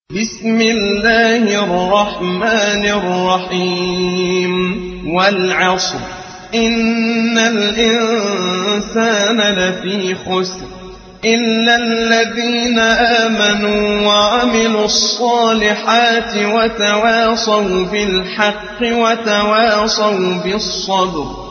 بسم الله الرحمن الرحيم والعصر إن الإنسان لفي خسر إلا الذين آمنوا وعملوا الصالحات وتواصوا بالحق وتواصوا بالصبر